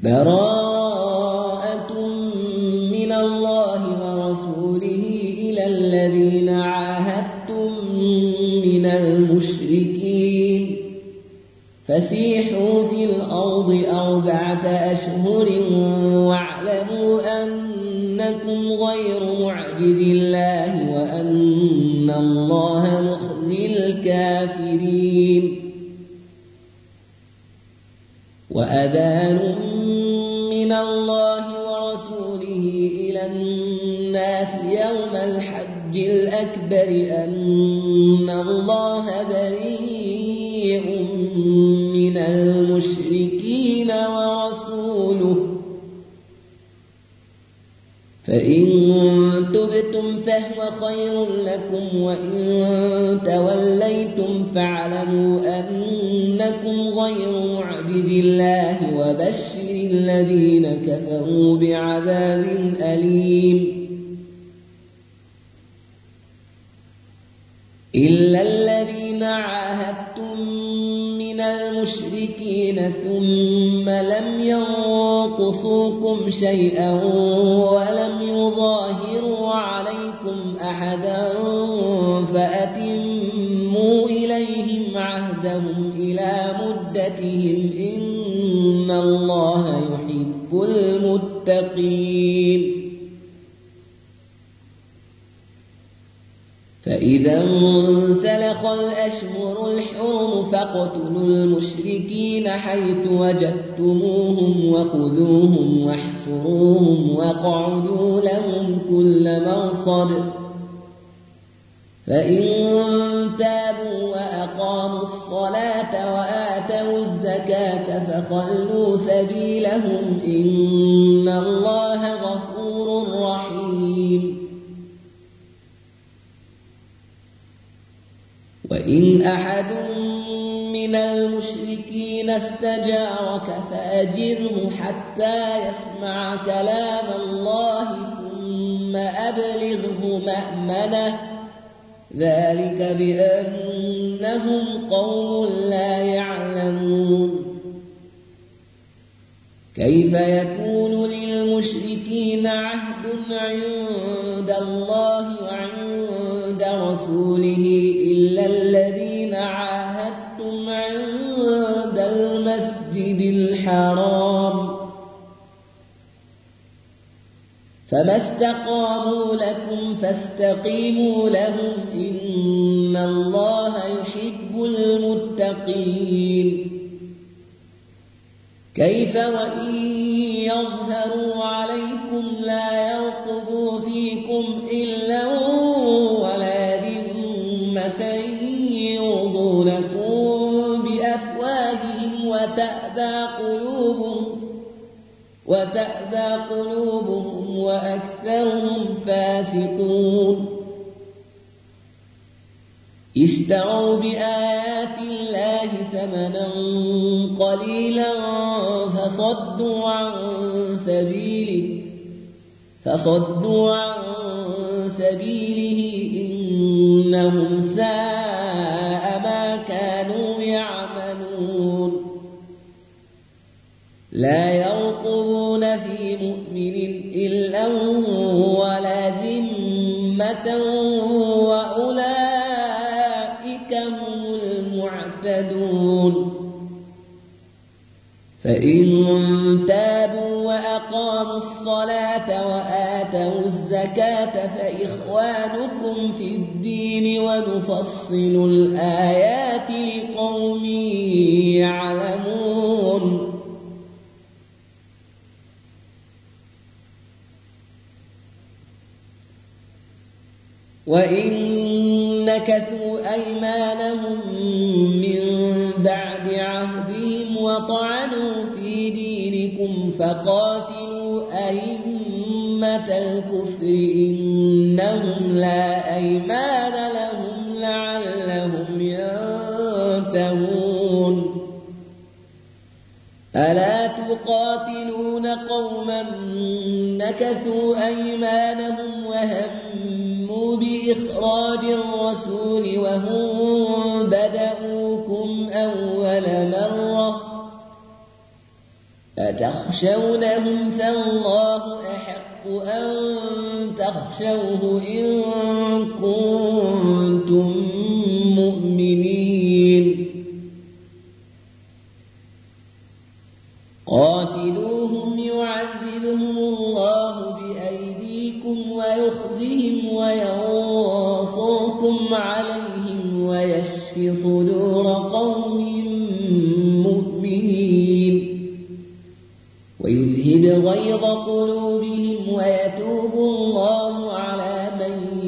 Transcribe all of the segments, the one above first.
براءة من الله ورسوله إلى الذين عاهدتم من المشركين فسيحوا في الأرض 4 أشهر واعلموا أنكم غير معجز الله وأن الله مخزي الكافرين. وأذان من الله ورسوله إلى الناس يوم الحج الأكبر أن الله بريء من المشركين ورسوله فإن تبتم فهو خير لكم وإن توليتم فاعلموا أنكم غير معجز الله وبشر الذين كفروا بعذاب أليم. إلا الذين عاهدتم من المشركين ثم لم ينقصوكم شيئا ولم يظاهروا عليكم أحدا فأتموا إليهم عهدهم إلى مدتهم إن الله يحب المتقين. فإذا انسلخ الأشهر الحرم فاقتلوا المشركين حيث وجدتموهم وخذوهم واحصروهم واقعدوا لهم كل مرصد فإن تابوا وأقاموا الصلاة وآتوا الزكاة فخلوا سبيلهم إن الله غفور رحيم. وإن أحد من المشركين استجارك فأجره حتى يسمع كلام الله ثم أبلغه مأمنه ذلك بأنهم قوم لا يعلمون. كيف يكون للمشركين عهد عند الله وعند رسوله إلا الذين عاهدتم عند المسجد الحرام فما استقاموا لكم فاستقيموا لهم إن الله يحب المتقين. كيف وإن يظهروا عليكم لا يرقبوا فيكم إلا ولا ذمة يرضونكم بأفواههم وتأبى قلوبهم وأكثرهم فاسقون. اشتروا بآيات الله ثمنا قليلا فصدوا عن سبيله إنهم ساء ما كانوا يعملون. لا يرقبون في مؤمن إلا ولا ذمة وأولئك هم المعتدون. فإن تابوا وأقاموا الصلاة وآتوا الزكاة فإخوانكم في الدين ونفصل الآيات لقوم يعلمون. وإن نكثوا أيمانهم من بعد عهدهم وطعنوا في دينكم فقاتلوا أئمة الكفر إنهم لا أيمان لهم لعلهم ينتهون. ألا تقاتلون قوما نكثوا أيمانهم وهموا بإخراج الرسول وهم بدأوكم أول مرة أتخشونهم فالله أحق أن تخشوه إن كنتم مؤمنين قاتلوهم يعذبهم الله بأيديكم ويخزهم وينصركم عليهم ويشف صدور قوم مؤمنين ويذهب غيظ قلوبهم ويتوب الله على من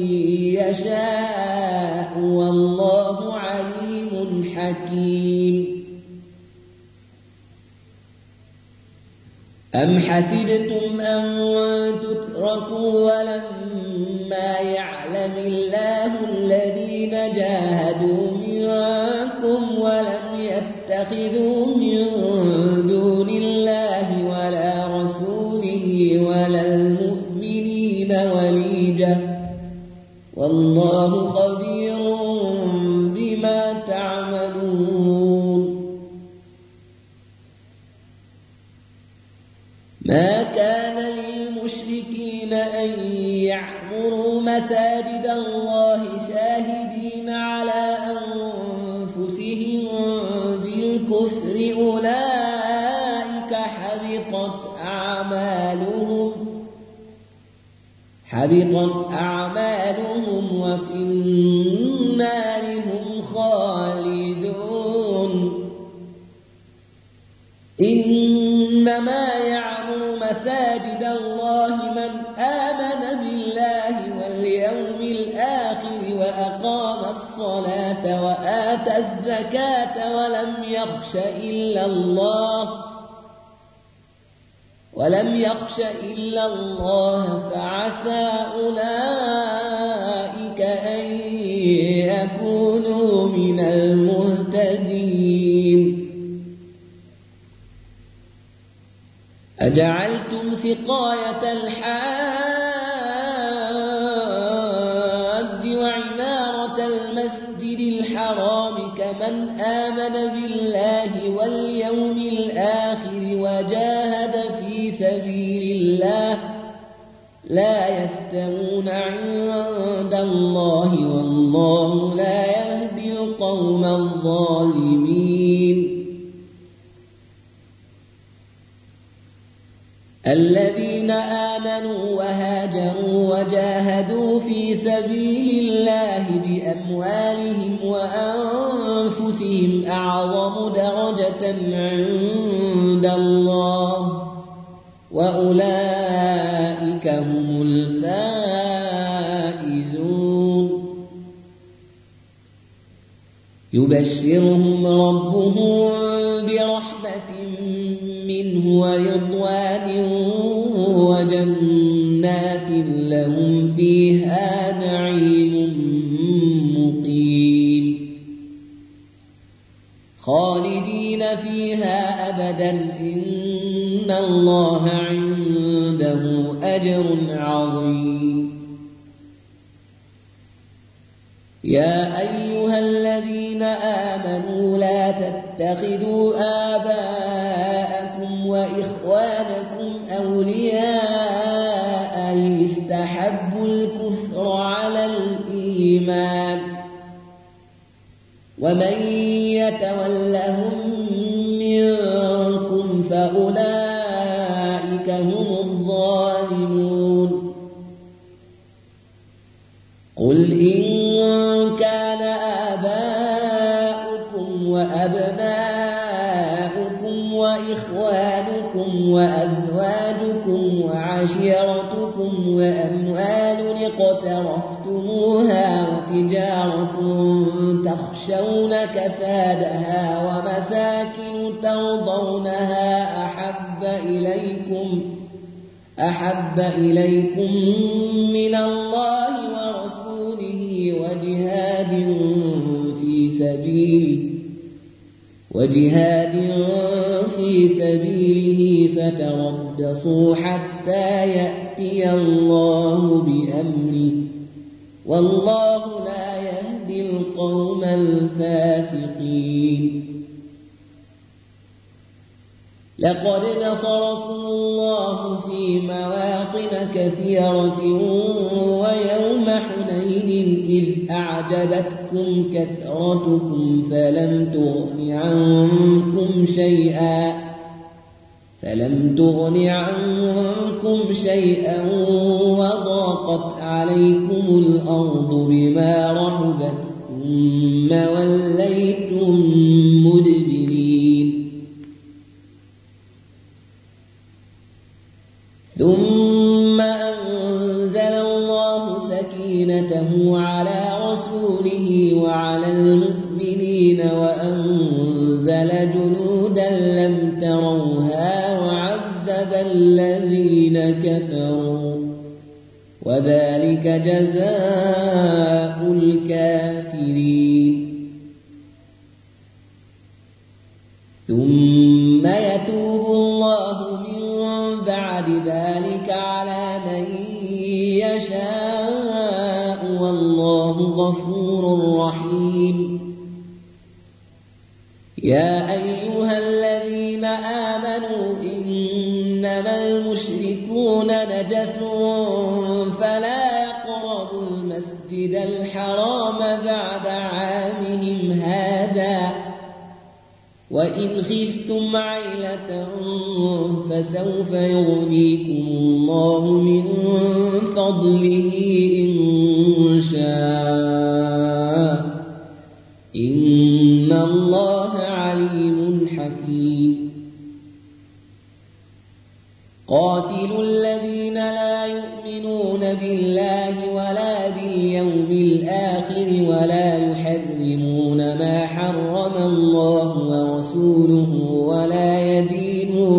يشاء والله عليم حكيم أم حسبتم أن تتركوا ولما يعلم الله الذين جاهدوا منكم ولم يتخذوا من دون الله ولا رسوله ولا المؤمنين وليجة والله خبير بما تعملون ما كان للمشركين أن يعمروا مساجد الله شاهدين على أنفسهم بالكفر أولئك حبطت أعمالهم وفي النار هم خالدون إنما يعمر مساجد الله من آمن بالله واليوم الآخر وأقام الصلاة وآتى الزكاة ولم يخش إلا الله فعسى أولئك أن يكونوا من المهتدين أجعلتم سقاية الحاج وعمارة المسجد الحرام كمن آمن بالله واليوم الآخر وجاهد في سبيل الله لا يستوون عند الله والله لا يهدي القوم الظالمين الذين آمنوا وهاجروا وجاهدوا في سبيل الله بأموالهم وأنفسهم أعظم درجة عند الله وأولئك هم الفائزون يبشرهم ربهم برحمة منه ورضوان وجنات لهم فيها نعيم مقيم خالدين فيها أبدا إن الله عنده أجر عظيم يا أيها الذين آمنوا لا تتخذوا آباءكم وإخوانكم أولياء إن استحبوا الكفر على الإيمان ومن يتولهم منكم فأولئك هم الظالمون قل إن كان آباؤكم وأبناؤكم وإخوانكم وأزواجكم وعشيرتكم وأموال اقترفتموها وتجارة تخشون كسادها ومساكن ترضونها أحب إليكم من الله ورسوله وجهاد في سبيله فتربصوا حتى يأتي الله بأمره والله لا يهدي القوم الفاسقين لقد نصركم الله في مواطن كثيرة ويوم حنين إذ أعجبتكم كثرتكم فلم تغن عنكم شيئا وضاقت عليكم الأرض بما رحبت ثم وليتم مدبرين ثم أنزل الله سكينته على رسوله وعلى المؤمنين وأنزل جنودا لم تروها وعذب الذين كفروا وذلك جزاء الكافرين ثم يتوب الله من بعد ذلك على من يشاء والله غفور رحيم يا أيها الذين آمنوا إنما المشركون نجس فلا يقربوا المسجد الحرام بعد عامهم هذا وإن خفتم عيلة فسوف يغنيكم الله من فضله إن شاء إن الله عليم حكيم قاتلوا الذين لا يؤمنون بالله ولا باليوم الآخر ولا يحرمون ما حرم الله ورسوله ولا يدينون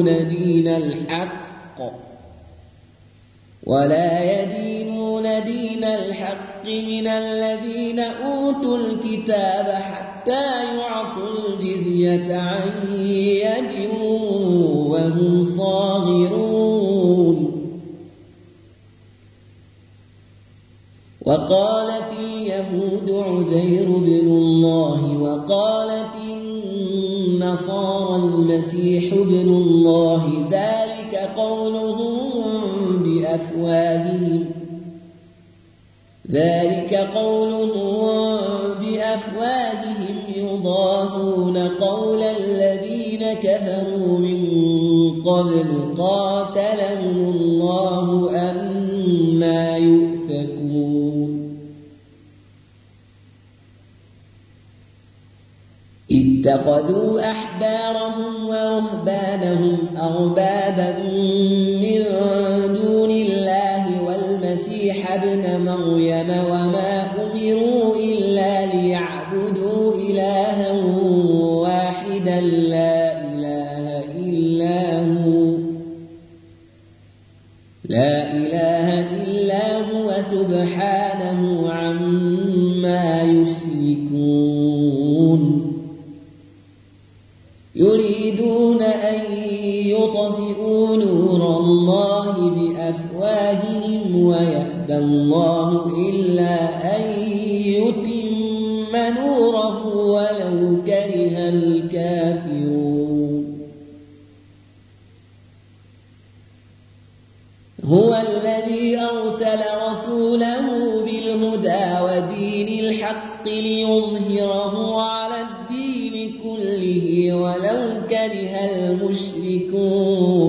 دين الحق من الذين أوتوا الكتاب حتى يعطوا الجزية عن يد وهم صاغرون وقالت اليهود عزير بن الله وقالت النصارى المسيح ابن الله ذلك قولهم بأفواههم يضاهون قول الذين كفروا من قبل قاتلهم الله أنى يؤفكون اتخذوا أحبارهم ورهبانهم أربابا من دون الله والمسيح ابن مريم وما أمروا إلا ليعبدوا إلها واحدا لا إله إلا هو سبحانه عما يشركون يريدون أن يطفئوا نور الله بأفواههم ويأبى الله إلا أن يتم نوره ولو كره الكافرون هو الذي أرسل رسوله بالهدى ودين الحق ليظهره على الدين كله ولو كره المشركون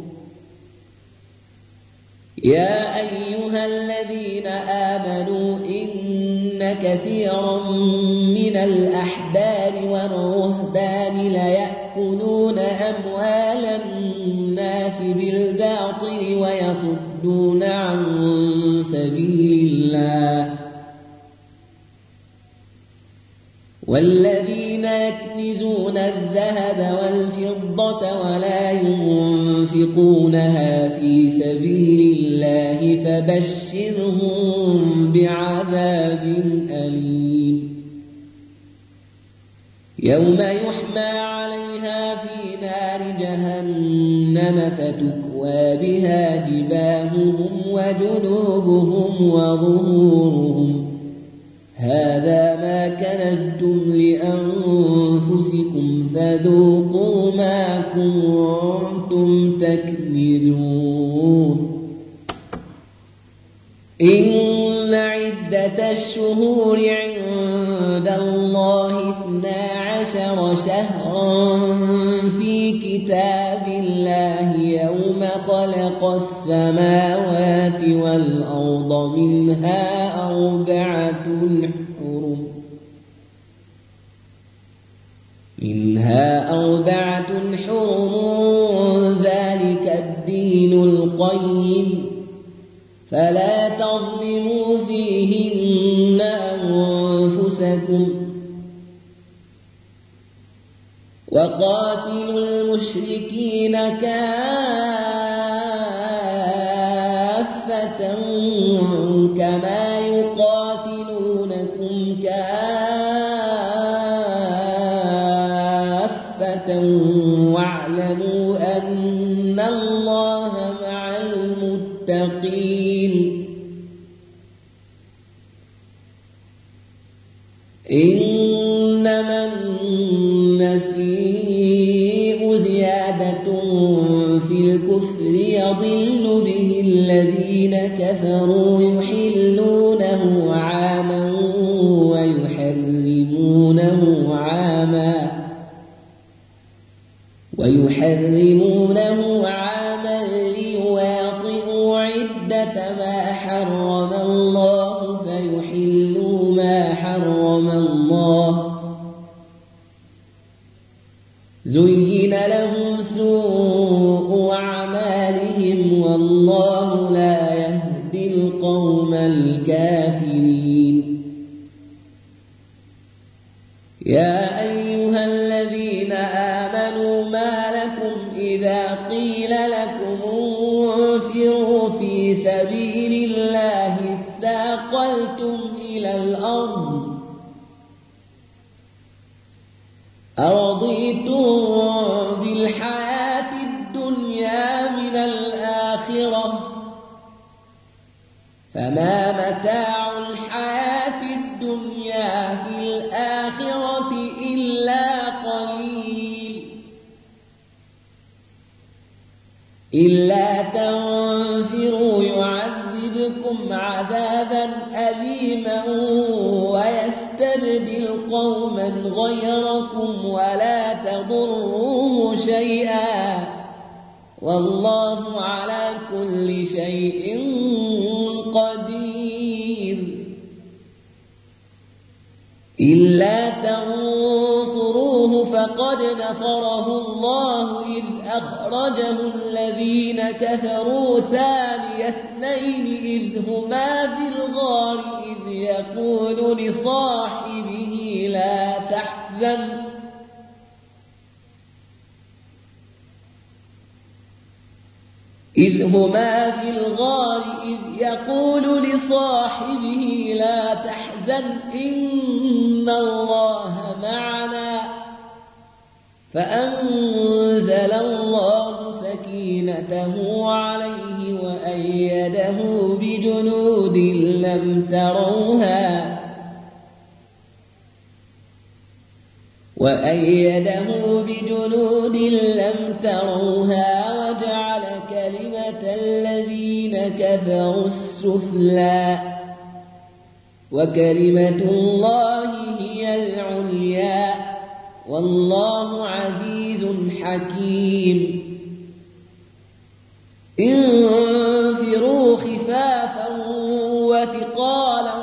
يا أيها الذين آمنوا إن كثيرا من الأحبار والرهبان ليأكلون أموال الناس بالباطل ويصدون عن سبيل الله والذين يكنزون الذهب والفضة ولا ينفقونها في سبيل الله فبشرهم بعذاب أليم يوم يحمى عليها في نار جهنم فتكوى بها جباههم وجنوبهم وظهورهم هذا ما كنزتم لأنفسكم فذوقوا ما كنتم تكنزون إن عدة الشهور عند الله 12 شهرا في كتاب الله يوم خلق السماوات والأرض منها أربعة حرم ذلك الدين القيم فلا تظلموا فيهن أنفسكم وقاتلوا المشركين كافة كما يقاتلونكم كافة واعلموا أن الله مع المتقين إنما النسيء زيادة في الكفر يضل به الذين كفروا يحلونه عاما ويحرمونه عاما ليواطئوا عدة ما حرم الله فيحلوا ما حرم الله زين لهم سوء أعمالهم والله لا يهدي القوم الكافرين يا أيها الذين آمنوا ما لكم إذا قيل لكم انفروا في سبيل الله اثاقلتم إلى الأرض أرضيتم بالحياة الدنيا من الآخرة فما متاع الحياة الدنيا في الآخرة إلا قليل إلا تنفروا يعذبكم عذابا أليما ويستبدل قوما غيركم ولا تضروه شيئا والله على كل شيء قدير إلا تنصروه فقد نصره الله إذ أخرجه الذين كفروا ثاني اثنين إذ هما في الغار إذ يقول لصاحبه لا تحزن إذ هما في الغار إذ يقول لصاحبه لا تحزن إن الله معنا فأنزل الله سكينته عليه بجنود لم تروها وأيده بجنود لم تروها وجعل كلمة الذين كفروا السفلى وكلمة الله هي العليا والله عزيز حكيم انفروا خفافا وثقالا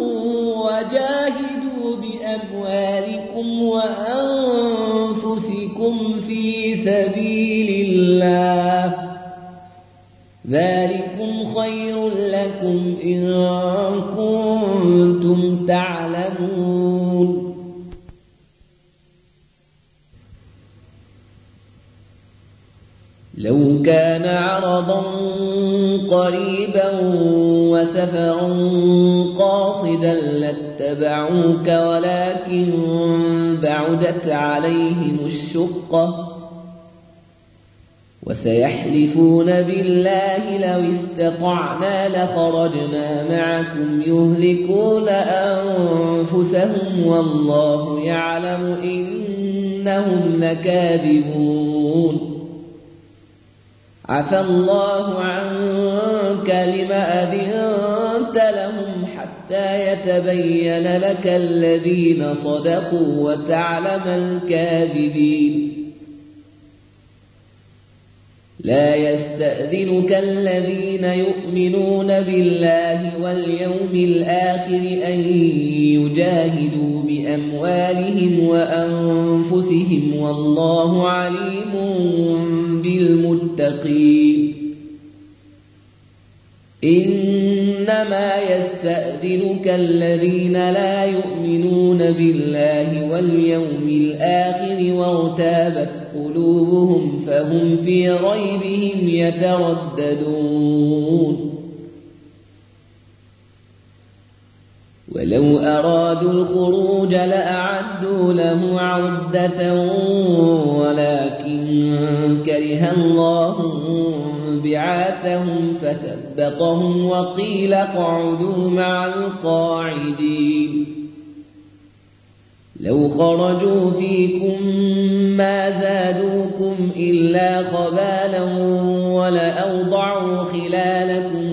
وجاهدوا بأموالكم وأنفسكم في سبيل الله ذلكم خير لكم إن كنتم تعلمون لو كان عرضا قريبا وسفرا قاصدا لاتبعوك ولكن بعدت عليهم الشقة وسيحلفون بالله لو استطعنا لخرجنا معكم يهلكون أنفسهم والله يعلم إنهم لكاذبون عفى الله عنك لم أذنت لهم حتى يتبين لك الذين صدقوا وتعلم الكاذبين لا يستأذنك الذين يؤمنون بالله واليوم الآخر أن يجاهدوا بأموالهم وأنفسهم والله عليم بالمتقين إنما يستأذنك الذين لا يؤمنون بالله واليوم الآخر وارتابت قلوبهم فهم في ريبهم يترددون ولو أرادوا الخروج لأعدوا له عدة ولكن كره الله بعاثهم فثبطهم وقيل اقعدوا مع القاعدين لو خرجوا فيكم ما زادوكم إلا خبالا ولأوضعوا خلالكم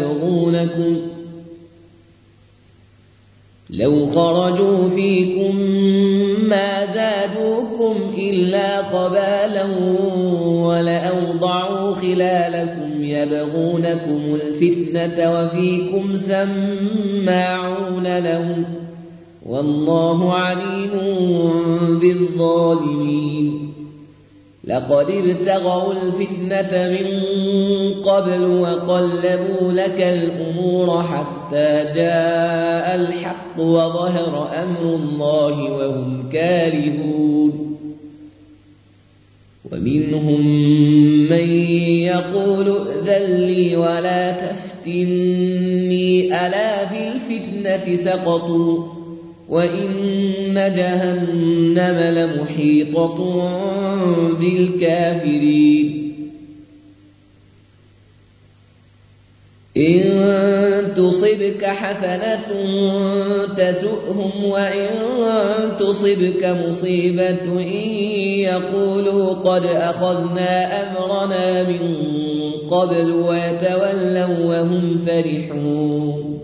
يبغونكم الفتنة وفيكم سماعون لهم والله عليم بالظالمين لقد ابتغوا الفتنة من قبل وقلبوا لك الأمور حتى جاء الحق وظهر أمر الله وهم كارهون ومنهم من يقول ائذن لي ولا تفتني ألا في الفتنة سقطوا وإن جهنم لمحيطة بالكافرين إن تصبك حسنة تسؤهم وإن تصبك مصيبة يقولوا قد أخذنا أمرنا من قبل ويتولوا وهم فرحون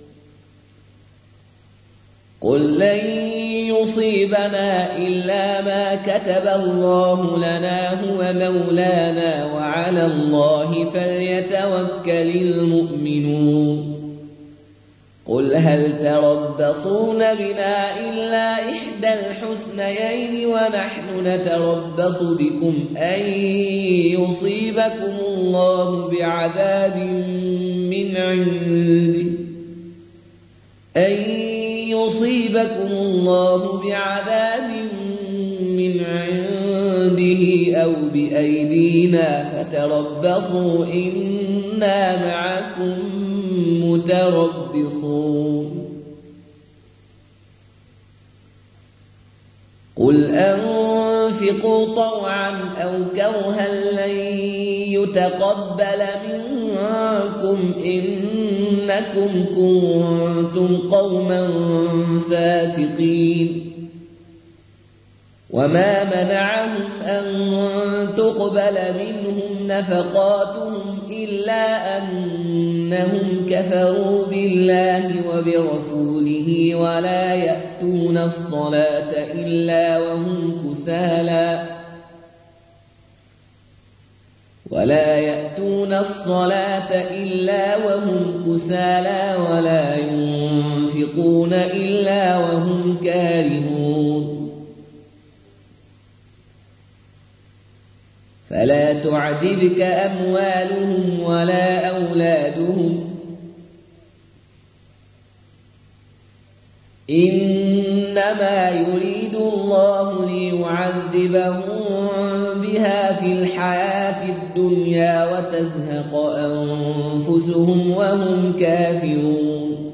قل لن يصيبنا إلا ما كتب الله لنا هو مولانا وعلى الله فليتوكل المؤمنون قل هل تربصون بنا إلا إحدى الحسنيين ونحن نتربص بكم أن يصيبكم الله بعذاب من عنده أو بأيدينا فتربصوا إنا معكم متربصون قل أنفقوا طوعا أو كرها لن يتقبل منكم إنكم كنتم قوما فاسقين وما منعهم أن تقبل منهم نفقاتهم إلا أنهم كفروا بالله وبرسوله ولا يأتون الصلاة إلا وهم كسالى ولا ينفقون إلا وهم كارهون فلا تعجبك أموالهم ولا أولادهم إنما يريد الله ليعذبهم بها في الحياة الدنيا وتزهق أنفسهم وهم كافرون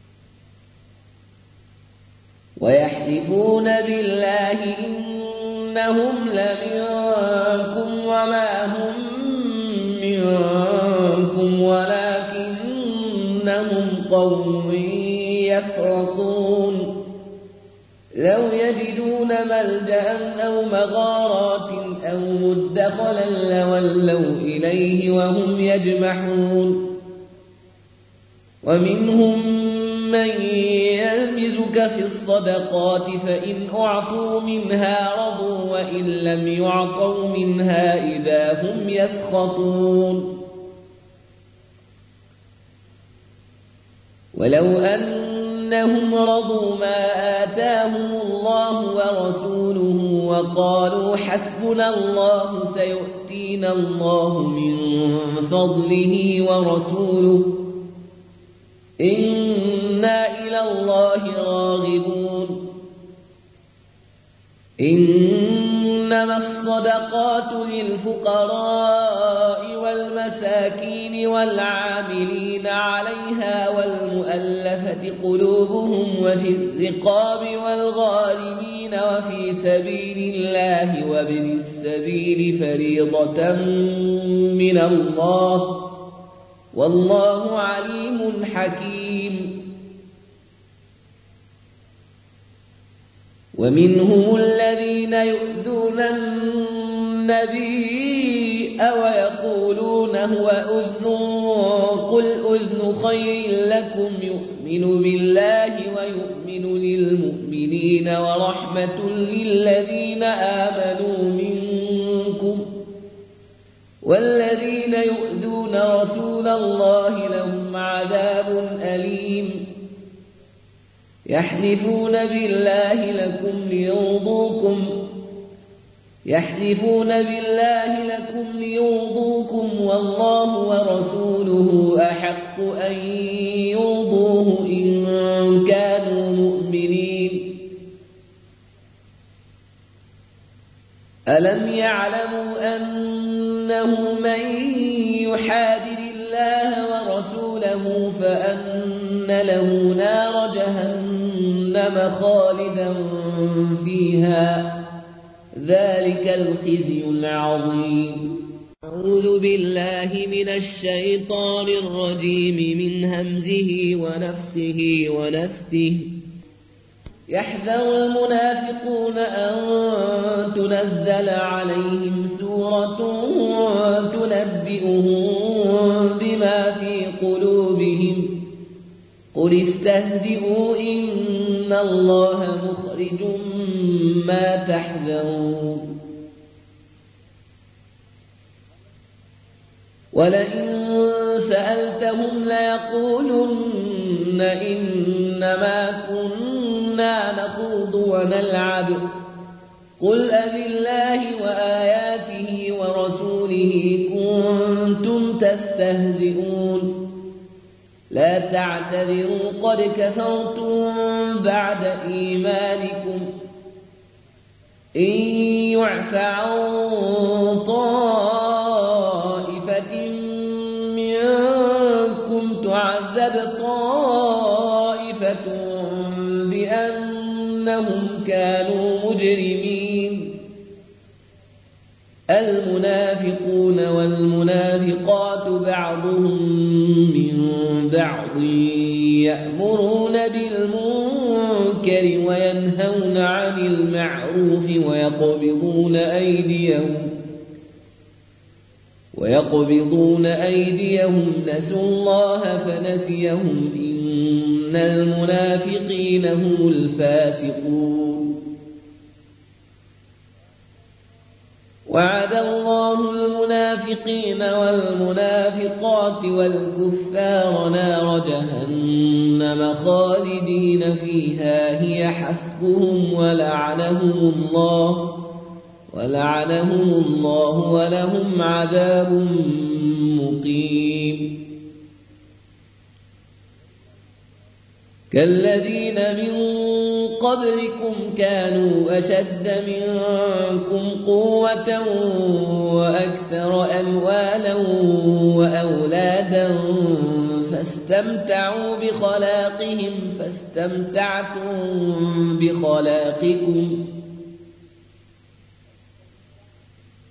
ويحلفون بالله إنهم لمنكم وما هم منكم ولكنهم قوم يفرقون لو يجدون ملجأ أو مغارات أو مدخلا لولوا إليه وهم يجمحون ومنهم من يلمزك في الصدقات فإن أعطوا منها رضوا وإن لم يعطوا منها إذا هم يسخطون ولو أنهم رضوا ما آتاهم الله ورسوله وقالوا حسبنا الله سيؤتينا الله من فضله ورسوله إنا إلى الله راغبون إنما الصدقات للفقراء والمساكين والعاملين عليها والمؤلفة قلوبهم وفي الرقاب والغارمين وفي سبيل الله وابن السبيل فريضة من الله والله عليم حكيم ومنهم الذين يؤذون النبي ويقولون هو أذن قل أذن خير لكم يؤمن بالله ويؤمن للمؤمنين ورحمة للذين آمنوا منكم والذين يؤذون رسول الله لهم عذاب أليم يحلفون بالله لكم ليرضوكم والله ورسوله أحق أن يرضوه إن كانوا مؤمنين ألم يعلموا أنه من يحادد الله ورسوله فأن له نار جهنم خالدا فيها ذلك الخزي العظيم أعوذ بالله من الشيطان الرجيم من همزه ونفخه ونفثه يحذر المنافقون أن تنزل عليهم سورة تنبئهم بما في قلوبهم قل استهزئوا إن الله مخرج ما تحذرون ولئن سألتهم ليقولن إنما كنا نخوض ونلعب قل أبالله وآياته ورسوله كنتم تستهزئون لا تعتذروا قد كفرتم بعد إيمانكم إن يعف عن طائفة منكم تعذب طائفة بأنهم كانوا مجرمين المنافقون والمنافقات بعضهم من بعض يأمرون بالمنكر وينهون عن المعروف ويقبضون أيديهم نسوا الله فنسيهم إن المنافقين هم الفاسقون وعد الله المنافقين والمنافقات والكفار نار جهنم خالدين فيها هي حسبهم ولعنهم الله ولهم عذاب مقيم كالذين من قبلكم كانوا أشد منكم قوة وأكثر أموالا وأولادا فاستمتعوا بخلاقهم فاستمتعتم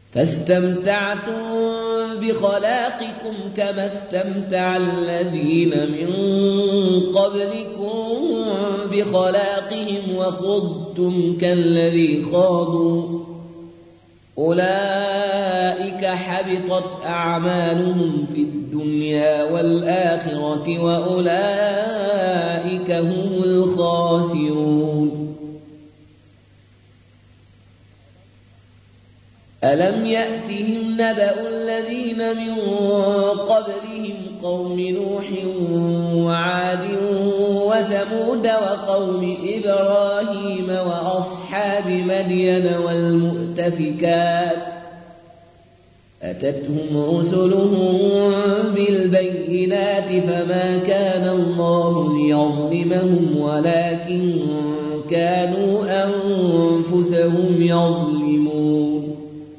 فاستمتعتم بخلاقكم كما استمتع الذين من قبلكم بخلاقهم وخضتم كالذي خاضوا أولئك حبطت أعمالهم في الدنيا والآخرة وأولئك هم الخاسرون. ألم يأتهم نبأ الذين من قبلهم قوم نوح وعاد وثمود وقوم إبراهيم وأصحاب مدين والمؤتفكات أتتهم رسلهم بالبينات فما كان الله ليظلمهم ولكن كانوا أنفسهم يظلمون.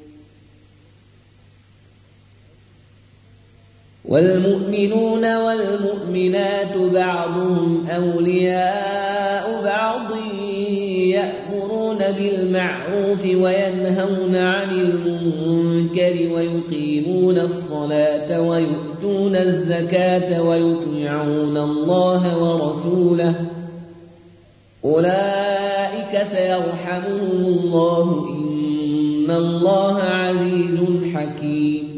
والمؤمنون والمؤمنات بعضهم أولياء بعض يأمرون بالمعروف وينهون عن المنكر ويقيمون الصلاة ويؤتون الزكاة ويطيعون الله ورسوله أولئك سيرحمهم الله إن الله عزيز حكيم.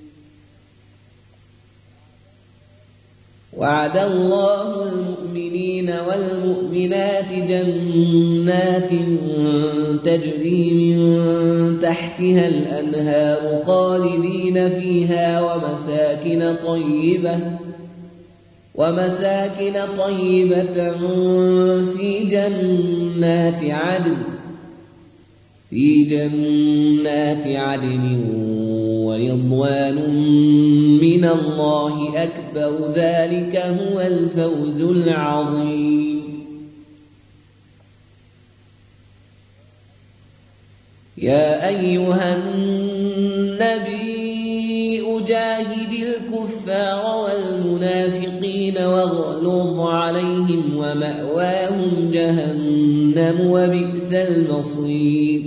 وعد الله المؤمنين والمؤمنات جنات تجري من تحتها الأنهار خالدين فيها ومساكن طيبة في جنات عدن ورضوان من الله أكبر ذلك هو الفوز العظيم. يا أيها النبي جاهد الكفار والمنافقين واغلظ عليهم ومأواهم جهنم وبئس المصير.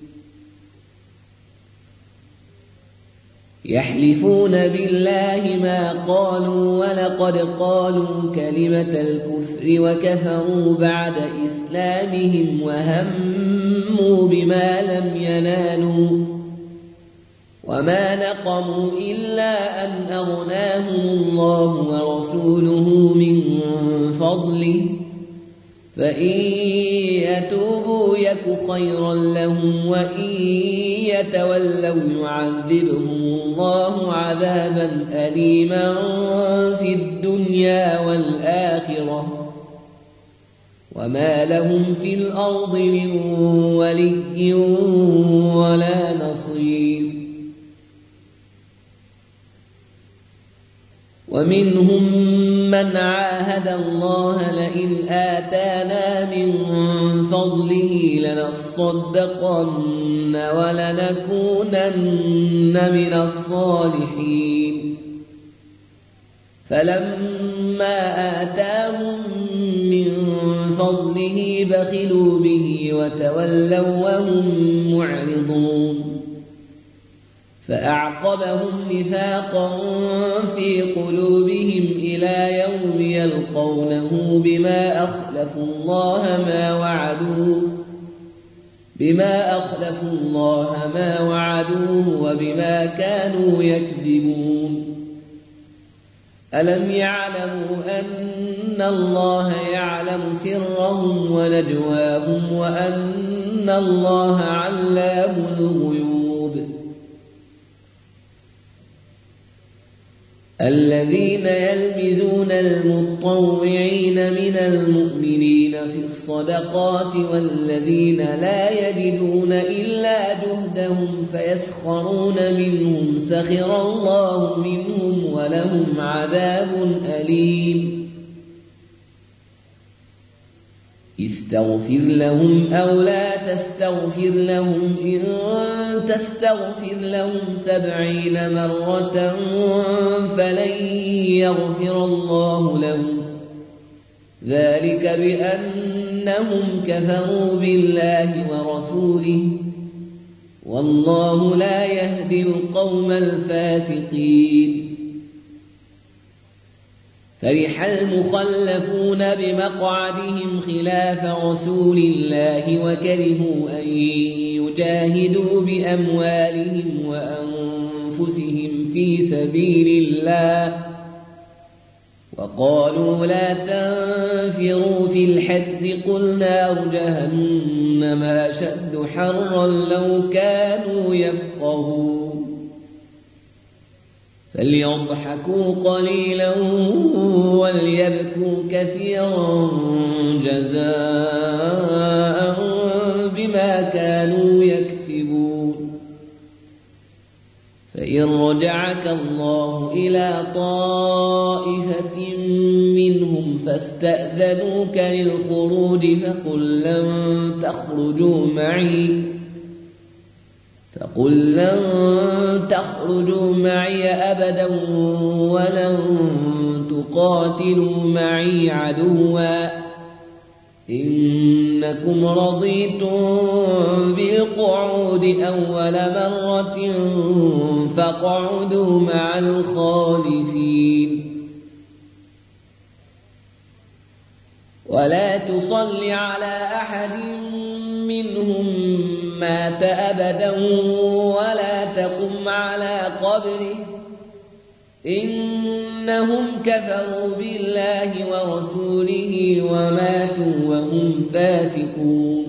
يحلفون بالله ما قالوا ولقد قالوا كلمة الكفر وكفروا بعد إسلامهم وهموا بما لم ينالوا وما نقموا إلا أن أغناهم الله ورسوله من فضله فإن يتوبوا يك خيرا لهم وإن يتولوا يعذبهم الله عذابا أليما في الدنيا والآخرة وما لهم في الأرض من ولي ولا نصير. ومنهم من عاهد الله لئن آتانا من فضله لنصدقن ولنكونن من الصالحين فلما آتاهم من فضله بخلوا به وتولوا وهم معرضون فأعقبهم نفاقا في قلوبهم إلى يوم يلقونه بما أخلفوا الله ما وعدوه وبما كانوا يكذبون. ألم يعلموا أن الله يعلم سرهم ونجواهم وأن الله علام الغيوب. الذين يلمزون المطوعين من المؤمنين في الصدقات والذين لا يجدون إلا جهدهم فيسخرون منهم سخر الله منهم ولهم عذاب أليم. استغفر لهم أو لا تستغفر لهم إن تستغفر لهم 70 مرة فلن يغفر الله لهم ذلك بأنهم كفروا بالله ورسوله والله لا يهدي القوم الفاسقين. فرح المخلفون بمقعدهم خلاف رسول الله وكرهوا أن يجاهدوا بأموالهم وأنفسهم في سبيل الله وقالوا لا تنفروا في الحر قل نار جهنم أشد حرا لو كانوا يفقهون. فليضحكوا قليلا وليبكوا كثيرا جزاء بما كانوا يكسبون. فإن رجعك الله إلى طائفة منهم فاستأذنوك للخروج فقل لن تخرجوا معي أبدا ولن تقاتلوا معي عدوا إنكم رضيتم بالقعود أول مرة فاقعدوا مع الخالفين. ولا تصل على أحد منهم مات أبدا ولا تقم على قبره إنهم كفروا بالله ورسوله وماتوا وهم فاسقون.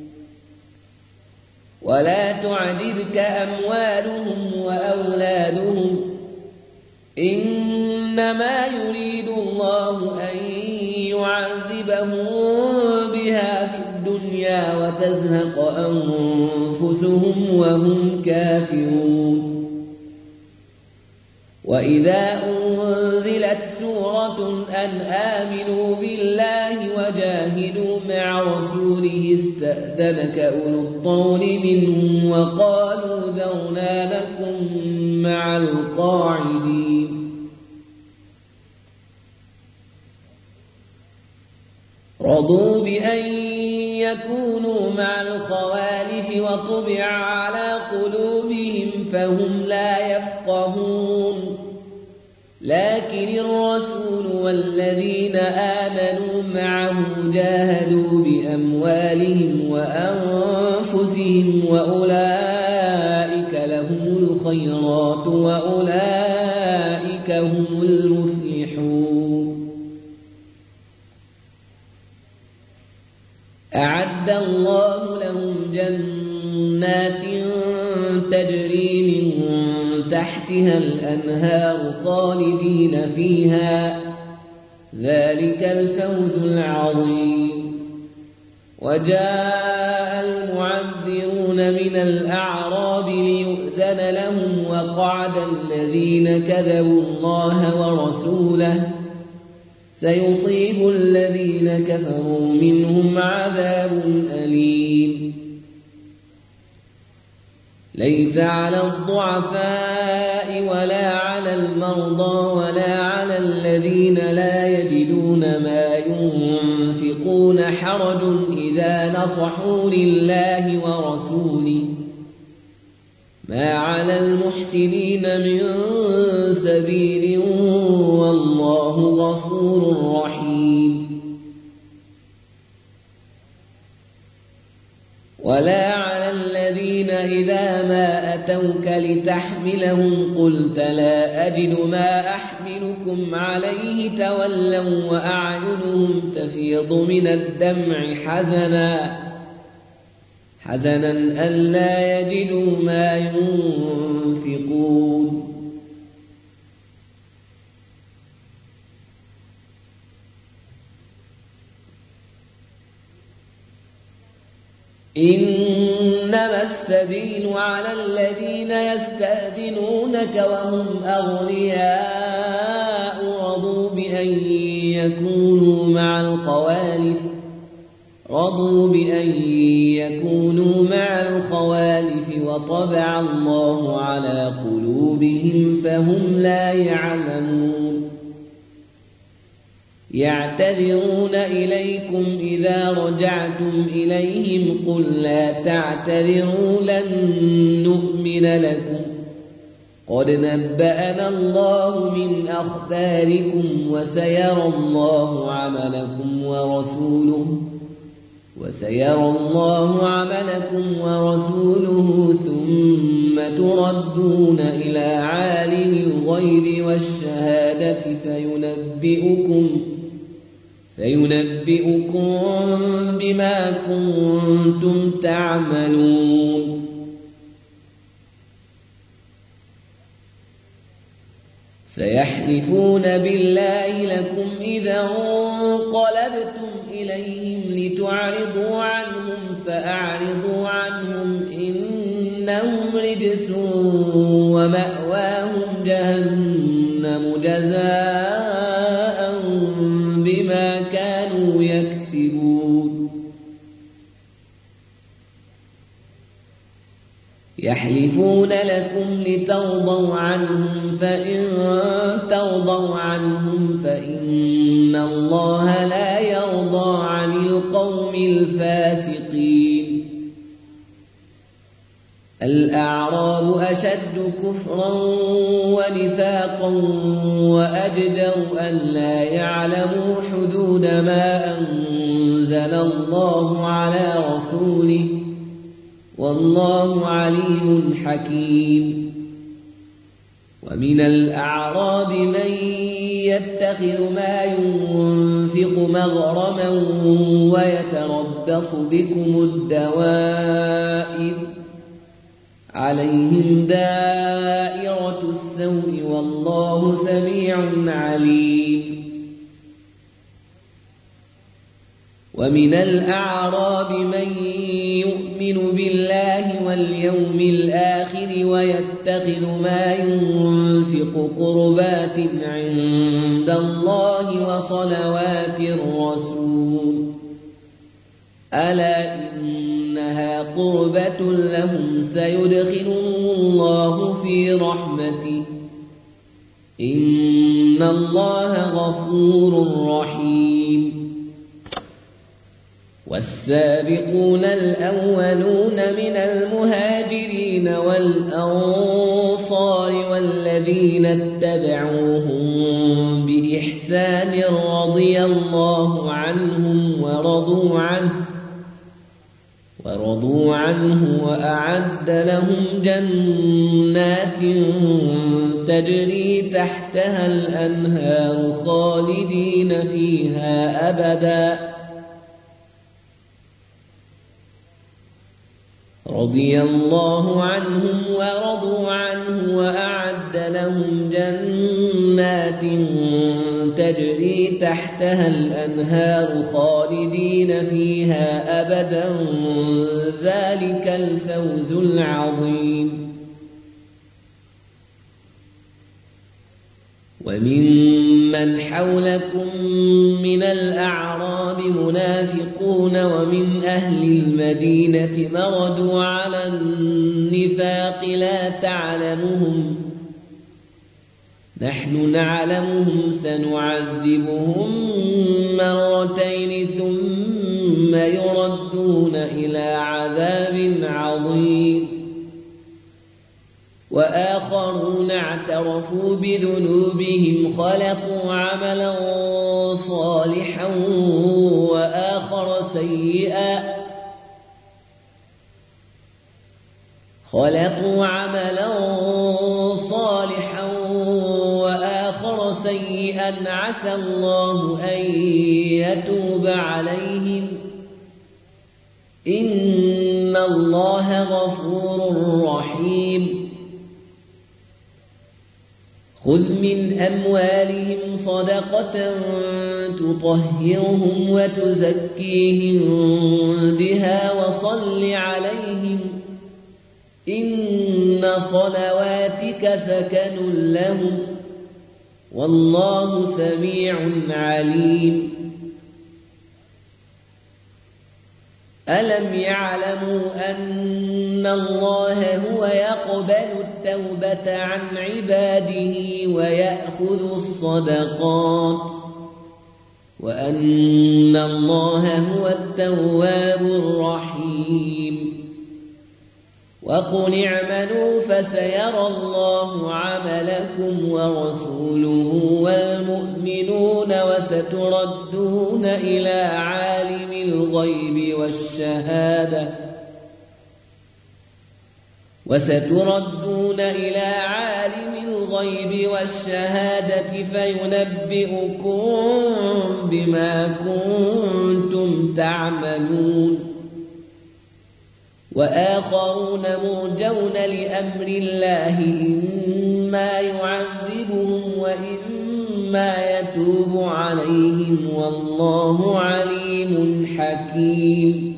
ولا تعجبك أموالهم وأولادهم إنما يريد الله أن يعذبهم بها في الدنيا وتزهق أنفسهم وهم كافرون. وإذا أنزلت سورة أن آمنوا بالله وجاهدوا مع رسوله استأذنك أولو الطول منهم وقالوا ذرنا لكم مع القاعدين. رضوا بأن يكونوا مع الخوالف وطبع على قلوبهم فهم لا يفقهون. لكن الرسول والذين آمنوا معه جاهدوا بأموالهم وأنفسهم وأولئك لهم الخيرات وأولئك هم المفلحون. أعد الله لهم جنات تجري من تحتها الأنهار خالدين فيها ذلك الفوز العظيم. وجاء المعذرون من الأعراب ليؤذن لهم وقعد الذين كذبوا الله ورسوله سيصيب الذين كفروا منهم عذاب أليم. ليس على الضعفاء ولا على المرضى ولا على الذين لا يجدون ما ينفقون حرج إذا نصحوا لله ورسوله ما على المحسنين من سبيل والله غفور رحيم. ولا على الذين إذا ما أتوك لتحملهم قلت لا أجد ما أحملكم عليه تولوا وأعينهم تفيض من الدمع حزنا ألا يجدوا ما ينفقون. إنما السبيل على الذين يستأذنونك وهم أغنياء رضوا بأن يكونوا مع الخوالف وطبع الله على قلوبهم فهم لا يعلمون. يعتذرون إليكم إذا رجعتم إليهم قل لا تعتذروا لن نؤمن لكم قد نبأنا الله من أخباركم وسيرى الله عملكم ورسوله ثم تردون إلى عالم الغيب والشهادة فينبئكم بما كنتم تعملون سيحلفون بالله لكم إذا انقلبتم إليهم لتعرضوا عنهم فأعرضوا عنهم إنهم رجس ومأواهم جهنم جزاء بما كانوا يكسبون يحلفون لكم لترضوا عنهم فإن ترضوا عنهم فإن الله لا يرضى عن القوم الفاسقين الأعراب أشد كفرا ونفاقا وأجدر أن لا يعلموا حدود ما أنزل الله على رسوله والله عليم حكيم ومن الأعراب من يتخذ ما ينفق مغرما ويتربص بكم الدوائر عليهم دائرة السوء والله سميع عليم ومن الأعراب من يؤمن بالله واليوم الآخر ويتخذ ما ينفق قربات عند الله وصلوات الرسول ألا إنها قربة لهم سيدخلهم الله في رحمته إن الله غفور رحيم والسابقون الأولون من المهاجرين والأنصار والذين اتبعوهم بإحسان رضي الله عنهم ورضوا عنه وأعد لهم جنات تجري تحتها الأنهار خالدين فيها أبدا رضي الله عنهم ورضوا عنه وأعد لهم جنات تجري تحتها الأنهار خالدين فيها أبدا ذلك الفوز العظيم وممن حولكم من الأعراب منافقون ومن أهل المدينة مردوا على النفاق لا تعلمهم نحن نعلمهم سنعذبهم مرتين ثم يردون إلى عذاب عظيم وآخرون اعترفوا بذنوبهم خلقوا عملا صالحا وآخر سيئا عسى الله أن يتوب عليهم إن الله غفور رحيم خذ من أموالهم صدقة تطهرهم وتزكيهم بها وصل عليهم إن صلواتك سكن لهم والله سميع عليم ألم يعلموا أن الله هو يقبل التوبة عن عباده ويأخذ الصدقات وأن الله هو التواب الرحيم وقل اعملوا فسيرى الله عملكم ورسوله والمؤمنون وستردون إلى عالم الغيب والشهادة فينبئكم بما كنتم تعملون وآخرون مرجون لأمر الله إما يعذبهم وإما يتوب عليهم والله عليم حكيم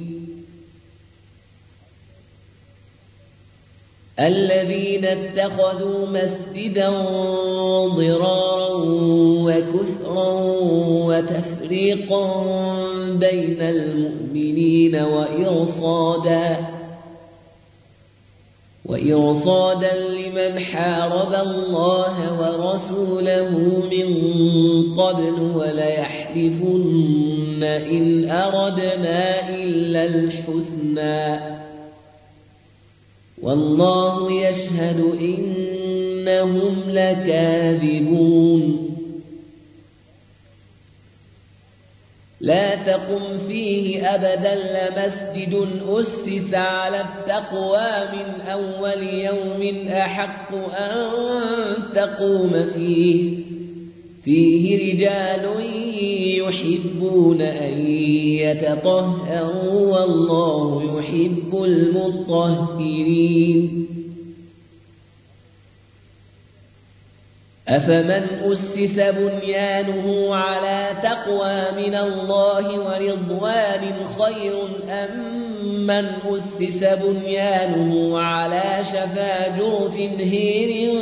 الذين اتخذوا مسجدا ضرارا وكفرا وتفريقا بين المؤمنين وإرصادا لمن حارب الله ورسوله من قبل وليحلفن إن أردنا إلا الحسنى والله يشهد إنهم لكاذبون لا تقم فيه أبدا لمسجد أسس على التقوى من أول يوم أحق أن تقوم فيه رجال يحبون أن يتطهروا والله يحب المطهرين أفمن أسس بنيانه على تقوى من الله ورضوان خير أم من أسس بنيانه على شفا جرف هير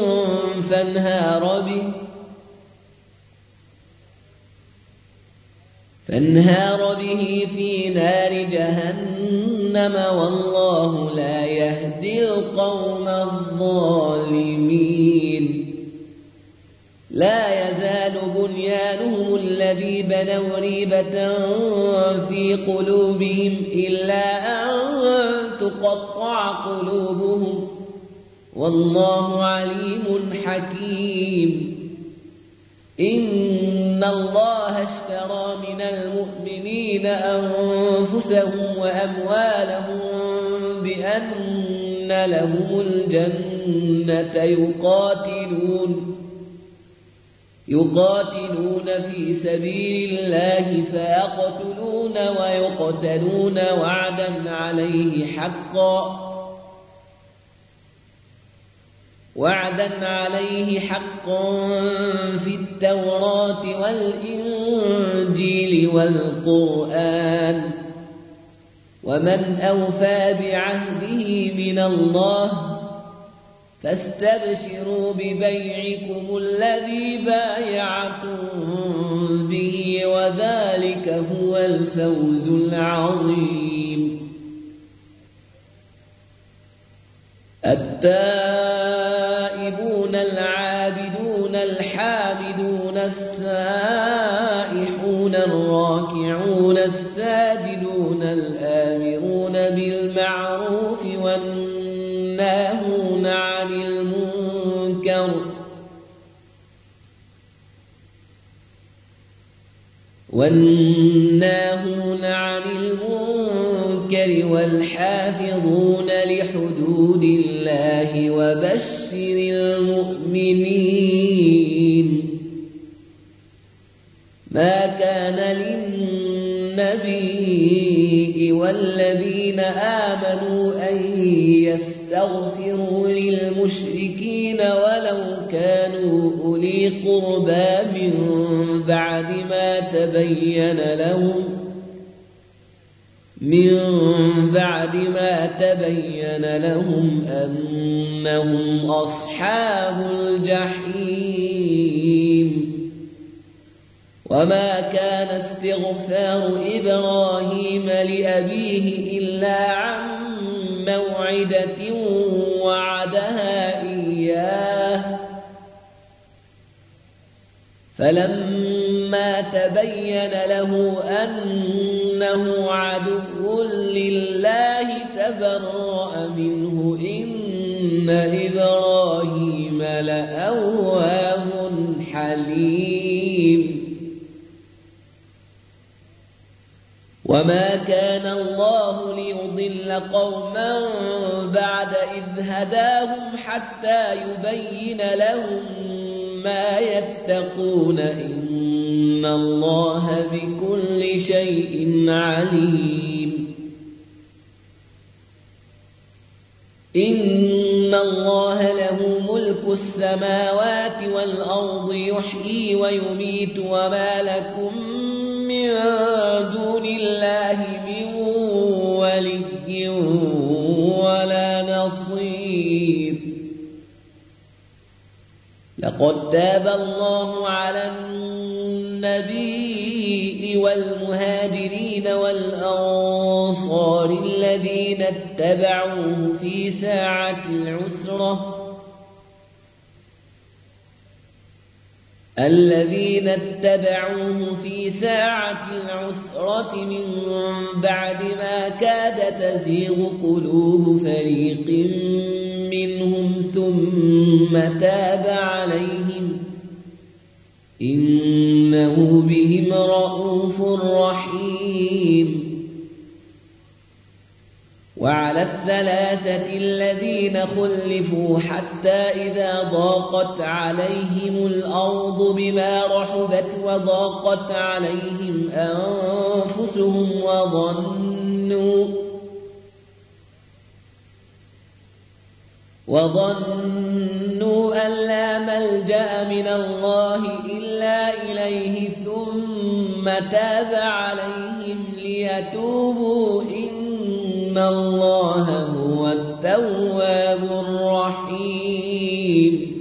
فانهار به في نار جهنم والله لا يهدي القوم الظالمين لا يزال بنيانهم الذي بنوا ريبة في قلوبهم إلا أن تقطع قلوبهم والله عليم حكيم إن الله اشترى من المؤمنين أنفسهم وأموالهم بأن لهم الجنة يقاتلون في سبيل الله فيقتلون ويقتلون وعدا عليه حقا في التوراة والإنجيل والقرآن ومن أوفى بعهده من الله فاستبشروا ببيعكم الذي بايعتم به وذلك هو الفوز العظيم التائبون العابدون الحامدون السائحون الراكعون الساجدون الآمرون بالمعروف والناهون عن المنكر والحافظون لحدود الله وبشر المؤمنين ما كان للنبي والذين آمنوا أن يستغفروا للمشركين ولو كانوا أولي قربى من بعد ما تبين لهم أنهم أصحاب الجحيم وما كان استغفار إبراهيم لأبيه إلا عن موعدة وعدها إياه فلما فلما تبين له أنه عدو لله تبرأ منه إن إبراهيم لأواه حليم وما كان الله ليضل قوما بعد إذ هداهم حتى يبين لهم ما يتقون إن الله بكل شيء عليم إن الله له ملك السماوات والأرض يحيي ويميت وما لكم من دون الله من ولي ولا نصير لقد تاب الله على النبي والمهاجرين والأنصار الذين اتبعوه في ساعة العسرة من بعد ما كاد تزيغ قلوب فريق منهم ثم تاب عليهم إنه بهم رءوف رحيم وعلى الثلاثة الذين خلفوا حتى إذا ضاقت عليهم الأرض بما رحبت وضاقت عليهم أنفسهم وظنوا أن لا ملجأ من الله إلا إليه ثم تاب عليهم ليتوبوا إن الله هو التواب الرحيم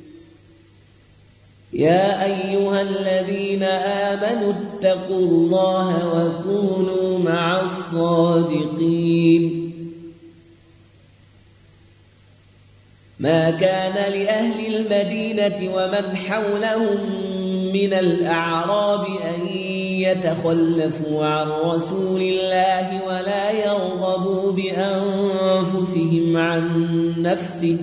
يا أيها الذين آمنوا اتقوا الله وكونوا مع الصادقين ما كان لأهل المدينة ومن حولهم من الأعراب أن يتخلفوا عن رسول الله ولا يرغبوا بأنفسهم عن نفسه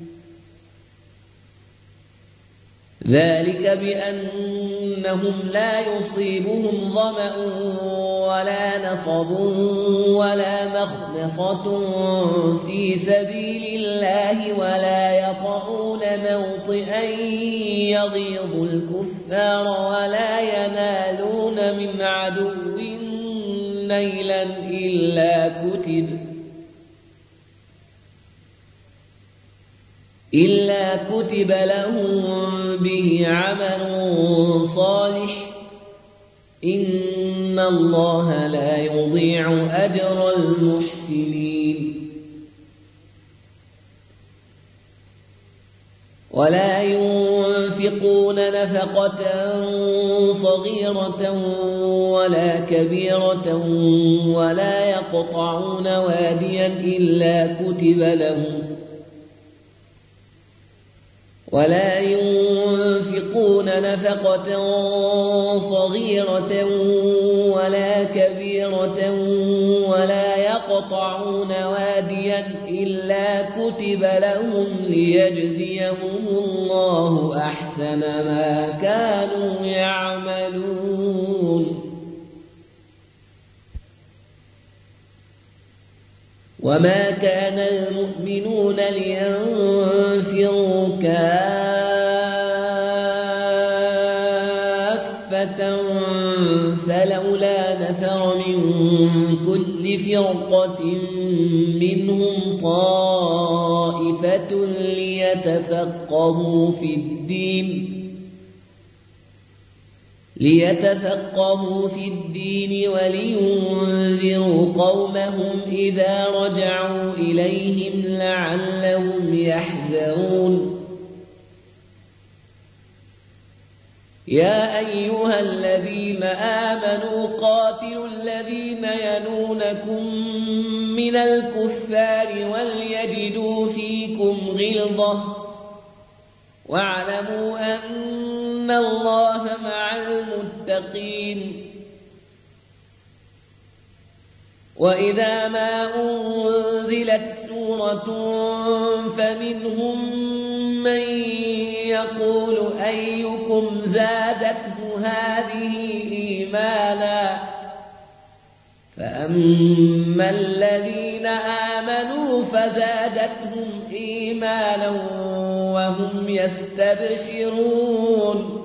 ذلك بأنهم لا يصيبهم ظمأ ولا نصب ولا مخنصة في سبيل الله ولا يطعون موطئا يغيظ الكفار ولا ينالون من عدو نيلا إلا كتب لهم به عمل صالح إن الله لا يضيع أجر المحسنين ولا ينفقون نفقة صغيرة ولا كبيرة ولا يقطعون واديا إلا كتب لهم ولا ينفقون نفقة صغيرة ولا كبيرة ولا يقطعون واديا إلا كتب لهم ليجزيهم الله أحسن ما كانوا يعملون وما كان المؤمنون لينفروا كافة فلولا نفر من كل فرقة منهم طائفة ليتفقهوا في الدين ولينذروا قومهم إذا رجعوا إليهم لعلهم يحذرون يا أيها الذين آمنوا قاتلوا الذين يلونكم من الكفار وليجدوا فيكم غلظة واعلموا أن الله مع المتقين المتقين. وإذا ما أنزلت سورة فمنهم من يقول أيكم زادته هذه إيمانا فأما الذين آمنوا فزادتهم إيمانا وهم يستبشرون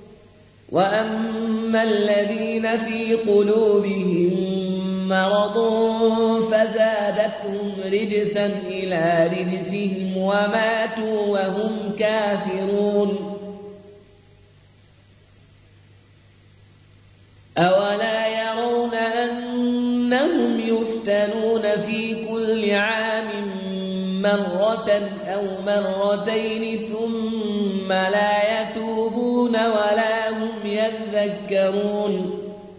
وأما الذين في قلوبهم مرض فزادتهم رجسا إلى رجسهم وماتوا وهم كافرون. أولا يرون أنهم يفتنون في كل عام مرة أو مرتين ثم لا يتوبون ولا هم يذكرون.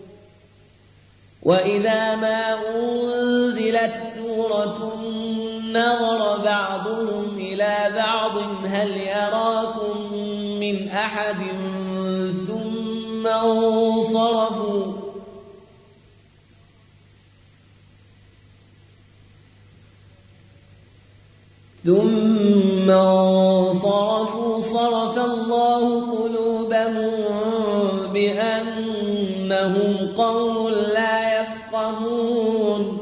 وإذا ما أنزلت سورة نظر بعضهم إلى بعض هل يراكم من أحد ثم انصرفوا صرف الله قلوبهم بأنهم قوم لا يفقهون.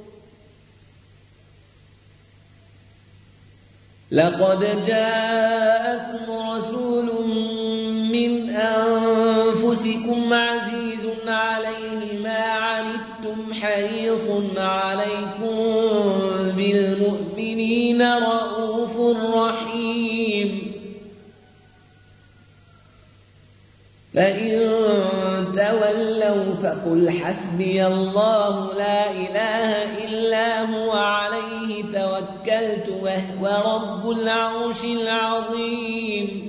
لقد جاءكم رسول من أنفسكم عزيز عليه ما عنتم حريص عليكم بالمؤمنين رؤوف رحيم. فإن تولوا فقل حسبي الله لا إله إلا هو عليه توكلت وهو رب العرش العظيم.